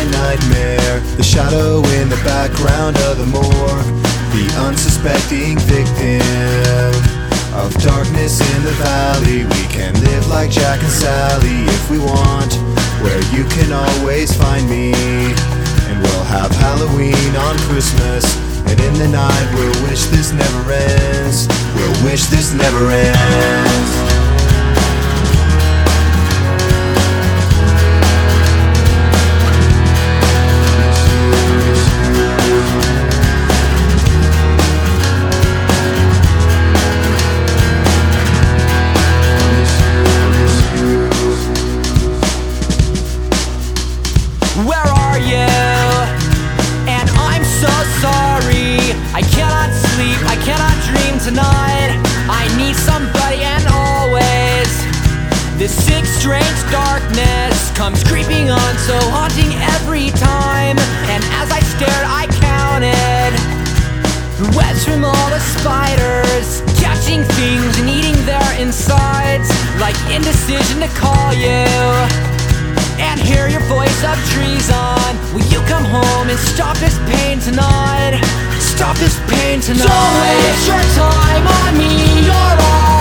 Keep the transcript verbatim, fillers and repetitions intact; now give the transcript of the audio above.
my nightmare, the shadow in the background of the morgue, the unsuspecting victim of darkness in the valley. We can live like Jack and Sally if we want, where you can always find me. And we'll have Halloween on Christmas, and in the night we'll wish this never ends. We'll wish this never ends. Where are you? And I'm so sorry. I cannot sleep, I cannot dream tonight. I need somebody, and always this sick, strange darkness comes creeping on, so haunting every time. And as I stared, I counted the webs from all the spiders, catching things and eating their insides, like indecision to call you and hear your voice of treason. Will you come home and stop this pain tonight? Stop this pain tonight. Don't waste your time on me, you're all